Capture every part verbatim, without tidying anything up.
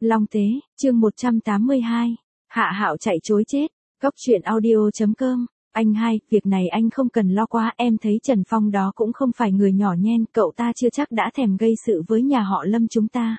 Long Tế, chương một trăm tám mươi hai. Hạ Hạo chạy chối chết. Cốc truyện audio chấm com. Anh hai, việc này anh không cần lo quá, em thấy Trần Phong đó cũng không phải người nhỏ nhen, cậu ta chưa chắc đã thèm gây sự với nhà họ Lâm chúng ta.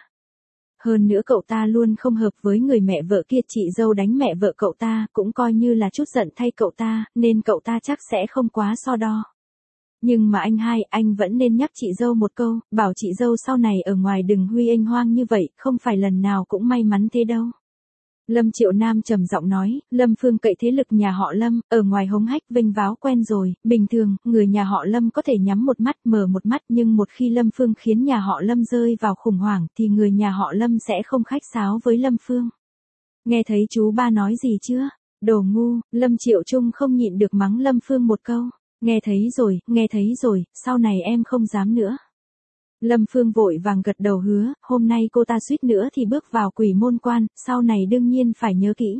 Hơn nữa cậu ta luôn không hợp với người mẹ vợ kia, chị dâu đánh mẹ vợ cậu ta, cũng coi như là chút giận thay cậu ta, nên cậu ta chắc sẽ không quá so đo. Nhưng mà anh hai, anh vẫn nên nhắc chị dâu một câu, bảo chị dâu sau này ở ngoài đừng huy anh hoang như vậy, không phải lần nào cũng may mắn thế đâu. Lâm Triệu Nam trầm giọng nói, Lâm Phương cậy thế lực nhà họ Lâm, ở ngoài hống hách vênh váo quen rồi, bình thường, người nhà họ Lâm có thể nhắm một mắt mở một mắt, nhưng một khi Lâm Phương khiến nhà họ Lâm rơi vào khủng hoảng thì người nhà họ Lâm sẽ không khách sáo với Lâm Phương. Nghe thấy chú ba nói gì chưa? Đồ ngu. Lâm Triệu Trung không nhịn được mắng Lâm Phương một câu. Nghe thấy rồi, nghe thấy rồi, sau này em không dám nữa. Lâm Phương vội vàng gật đầu hứa, hôm nay cô ta suýt nữa thì bước vào quỷ môn quan, sau này đương nhiên phải nhớ kỹ.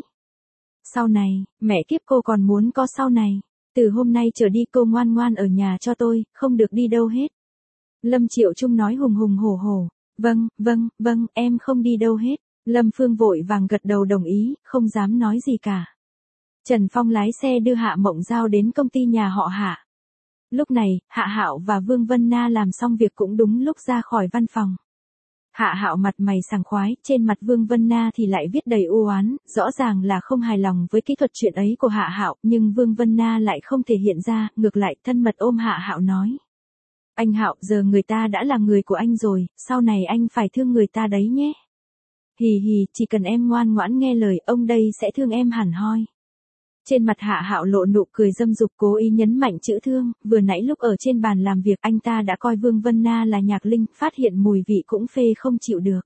Sau này, mẹ kiếp cô còn muốn có sau này. Từ hôm nay trở đi cô ngoan ngoan ở nhà cho tôi, không được đi đâu hết. Lâm Triệu Trung nói hùng hùng hổ hổ. Vâng, vâng, vâng, em không đi đâu hết. Lâm Phương vội vàng gật đầu đồng ý, không dám nói gì cả. Trần Phong lái xe đưa Hạ Mộng Giao đến công ty nhà họ Hạ. Lúc này, Hạ Hạo và Vương Vân Na làm xong việc cũng đúng lúc ra khỏi văn phòng. Hạ Hạo mặt mày sảng khoái, trên mặt Vương Vân Na thì lại viết đầy u oán, rõ ràng là không hài lòng với kỹ thuật chuyện ấy của Hạ Hạo, nhưng Vương Vân Na lại không thể hiện ra, ngược lại thân mật ôm Hạ Hạo nói: "Anh Hạo, giờ người ta đã là người của anh rồi, sau này anh phải thương người ta đấy nhé." "Hì hì, chỉ cần em ngoan ngoãn nghe lời, ông đây sẽ thương em hẳn hoi." Trên mặt Hạ Hạo lộ nụ cười dâm dục, cố ý nhấn mạnh chữ thương, vừa nãy lúc ở trên bàn làm việc anh ta đã coi Vương Vân Na là Nhạc Linh, phát hiện mùi vị cũng phê không chịu được.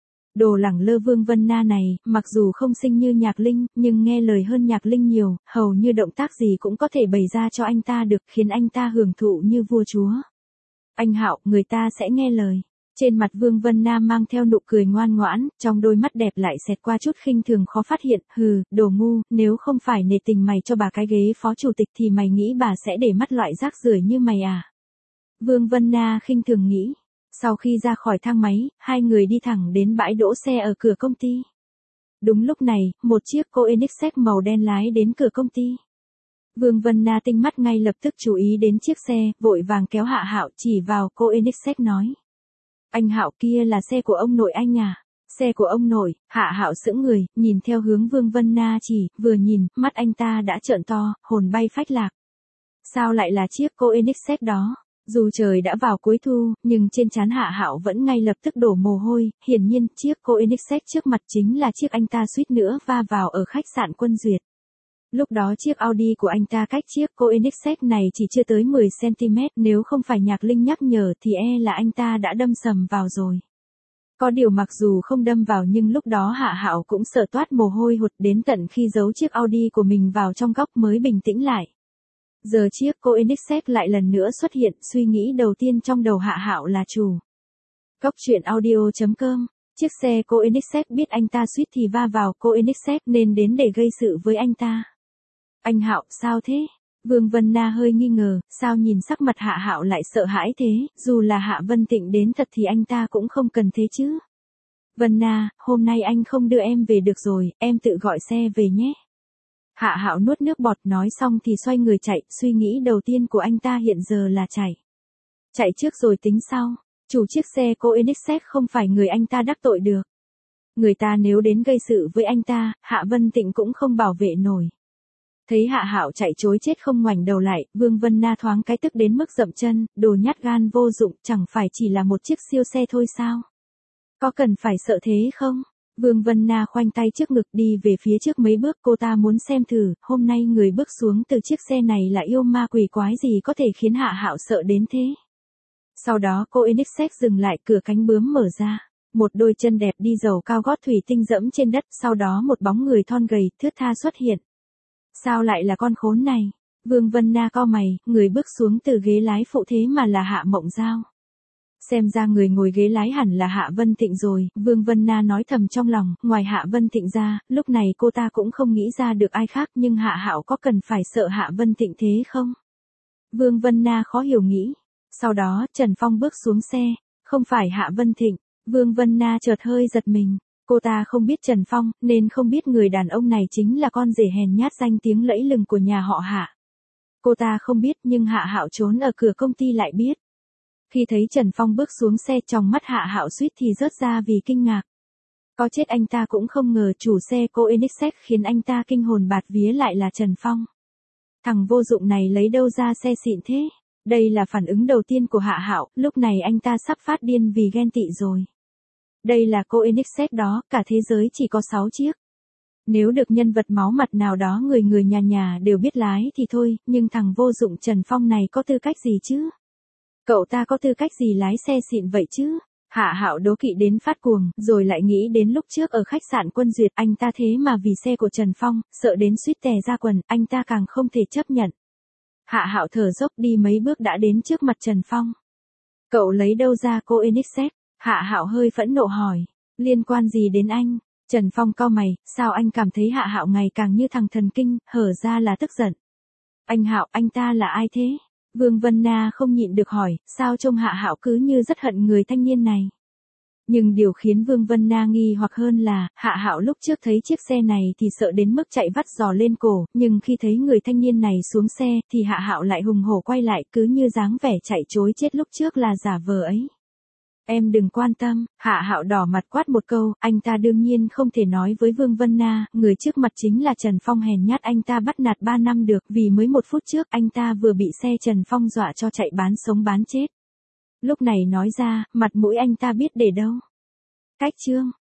Đồ lẳng lơ Vương Vân Na này, mặc dù không xinh như Nhạc Linh, nhưng nghe lời hơn Nhạc Linh nhiều, hầu như động tác gì cũng có thể bày ra cho anh ta được, khiến anh ta hưởng thụ như vua chúa. "Anh Hạo, người ta sẽ nghe lời." Trên mặt Vương Vân Na mang theo nụ cười ngoan ngoãn, trong đôi mắt đẹp lại xẹt qua chút khinh thường khó phát hiện, hừ, đồ ngu, nếu không phải nể tình mày cho bà cái ghế phó chủ tịch thì mày nghĩ bà sẽ để mắt loại rác rưởi như mày à? Vương Vân Na khinh thường nghĩ. Sau khi ra khỏi thang máy, hai người đi thẳng đến bãi đỗ xe ở cửa công ty. Đúng lúc này, một chiếc Koenigsegg màu đen lái đến cửa công ty. Vương Vân Na tinh mắt ngay lập tức chú ý đến chiếc xe, vội vàng kéo Hạ Hạo chỉ vào Koenigsegg nói: "Anh Hạo, kia là xe của ông nội anh à?" "Xe của ông nội." Hạ Hạo sững người, nhìn theo hướng Vương Vân Na chỉ, vừa nhìn, mắt anh ta đã trợn to, hồn bay phách lạc. Sao lại là chiếc Koenigsegg đó? Dù trời đã vào cuối thu, nhưng trên trán Hạ Hạo vẫn ngay lập tức đổ mồ hôi, hiển nhiên chiếc Koenigsegg trước mặt chính là chiếc anh ta suýt nữa va vào ở khách sạn Quân Duyệt. Lúc đó chiếc Audi của anh ta cách chiếc Koenigsegg này chỉ chưa tới mười xăng ti mét, nếu không phải Nhạc Linh nhắc nhở thì e là anh ta đã đâm sầm vào rồi. Có điều mặc dù không đâm vào nhưng lúc đó Hạ Hạo cũng sợ toát mồ hôi hột, đến tận khi giấu chiếc Audi của mình vào trong góc mới bình tĩnh lại. Giờ chiếc Koenigsegg lại lần nữa xuất hiện, suy nghĩ đầu tiên trong đầu Hạ Hạo là chủ. Cốc truyện audio chấm com. Chiếc xe Koenigsegg biết anh ta suýt thì va vào Koenigsegg nên đến để gây sự với anh ta. "Anh Hạo, sao thế?" Vương Vân Na hơi nghi ngờ, sao nhìn sắc mặt Hạ Hạo lại sợ hãi thế, dù là Hạ Vân Tịnh đến thật thì anh ta cũng không cần thế chứ. "Vân Na, hôm nay anh không đưa em về được rồi, em tự gọi xe về nhé." Hạ Hạo nuốt nước bọt, nói xong thì xoay người chạy, suy nghĩ đầu tiên của anh ta hiện giờ là chạy. Chạy trước rồi tính sau, chủ chiếc xe Koenigsegg không phải người anh ta đắc tội được. Người ta nếu đến gây sự với anh ta, Hạ Vân Tịnh cũng không bảo vệ nổi. Thấy Hạ Hạo chạy chối chết không ngoảnh đầu lại, Vương Vân Na thoáng cái tức đến mức dậm chân, đồ nhát gan vô dụng, chẳng phải chỉ là một chiếc siêu xe thôi sao? Có cần phải sợ thế không? Vương Vân Na khoanh tay trước ngực đi về phía trước mấy bước, cô ta muốn xem thử, hôm nay người bước xuống từ chiếc xe này là yêu ma quỷ quái gì có thể khiến Hạ Hạo sợ đến thế. Sau đó Koenigsegg dừng lại, cửa cánh bướm mở ra. Một đôi chân đẹp đi dầu cao gót thủy tinh dẫm trên đất, sau đó một bóng người thon gầy, thướt tha xuất hiện. Sao lại là con khốn này? Vương Vân Na cau mày, người bước xuống từ ghế lái phụ thế mà là Hạ Mộng Giao. Xem ra người ngồi ghế lái hẳn là Hạ Vân Tịnh rồi, Vương Vân Na nói thầm trong lòng, ngoài Hạ Vân Tịnh ra, lúc này cô ta cũng không nghĩ ra được ai khác, nhưng Hạ Hạo có cần phải sợ Hạ Vân Tịnh thế không? Vương Vân Na khó hiểu nghĩ. Sau đó, Trần Phong bước xuống xe, không phải Hạ Vân Tịnh. Vương Vân Na chợt hơi giật mình. Cô ta không biết Trần Phong, nên không biết người đàn ông này chính là con rể hèn nhát danh tiếng lẫy lừng của nhà họ Hạ. Cô ta không biết nhưng Hạ Hạo trốn ở cửa công ty lại biết. Khi thấy Trần Phong bước xuống xe, trong mắt Hạ Hạo suýt thì rớt ra vì kinh ngạc. Có chết anh ta cũng không ngờ chủ xe Koenigsegg khiến anh ta kinh hồn bạt vía lại là Trần Phong. Thằng vô dụng này lấy đâu ra xe xịn thế? Đây là phản ứng đầu tiên của Hạ Hạo, lúc này anh ta sắp phát điên vì ghen tị rồi. Đây là Koenigsegg đó, cả thế giới chỉ có sáu chiếc. Nếu được nhân vật máu mặt nào đó người người nhà nhà đều biết lái thì thôi, nhưng thằng vô dụng Trần Phong này có tư cách gì chứ? Cậu ta có tư cách gì lái xe xịn vậy chứ? Hạ Hạo đố kỵ đến phát cuồng, rồi lại nghĩ đến lúc trước ở khách sạn Quân Duyệt, anh ta thế mà vì xe của Trần Phong, sợ đến suýt tè ra quần, anh ta càng không thể chấp nhận. Hạ Hạo thở dốc đi mấy bước đã đến trước mặt Trần Phong. Cậu lấy đâu ra Koenigsegg? Hạ Hạo hơi phẫn nộ hỏi. Liên quan gì đến anh? Trần Phong cau mày, sao anh cảm thấy Hạ Hạo ngày càng như thằng thần kinh, hở ra là tức giận. Anh Hạo, anh ta là ai thế? Vương Vân Na không nhịn được hỏi, sao trông Hạ Hạo cứ như rất hận người thanh niên này. Nhưng điều khiến Vương Vân Na nghi hoặc hơn là, Hạ Hạo lúc trước thấy chiếc xe này thì sợ đến mức chạy vắt giò lên cổ, nhưng khi thấy người thanh niên này xuống xe thì Hạ Hạo lại hùng hổ quay lại, cứ như dáng vẻ chạy trối chết lúc trước là giả vờ ấy. Em đừng quan tâm, Hạ Hạo đỏ mặt quát một câu, anh ta đương nhiên không thể nói với Vương Vân Na, người trước mặt chính là Trần Phong hèn nhát anh ta bắt nạt ba năm được, vì mới một phút trước anh ta vừa bị xe Trần Phong dọa cho chạy bán sống bán chết. Lúc này nói ra, mặt mũi anh ta biết để đâu. Cách chương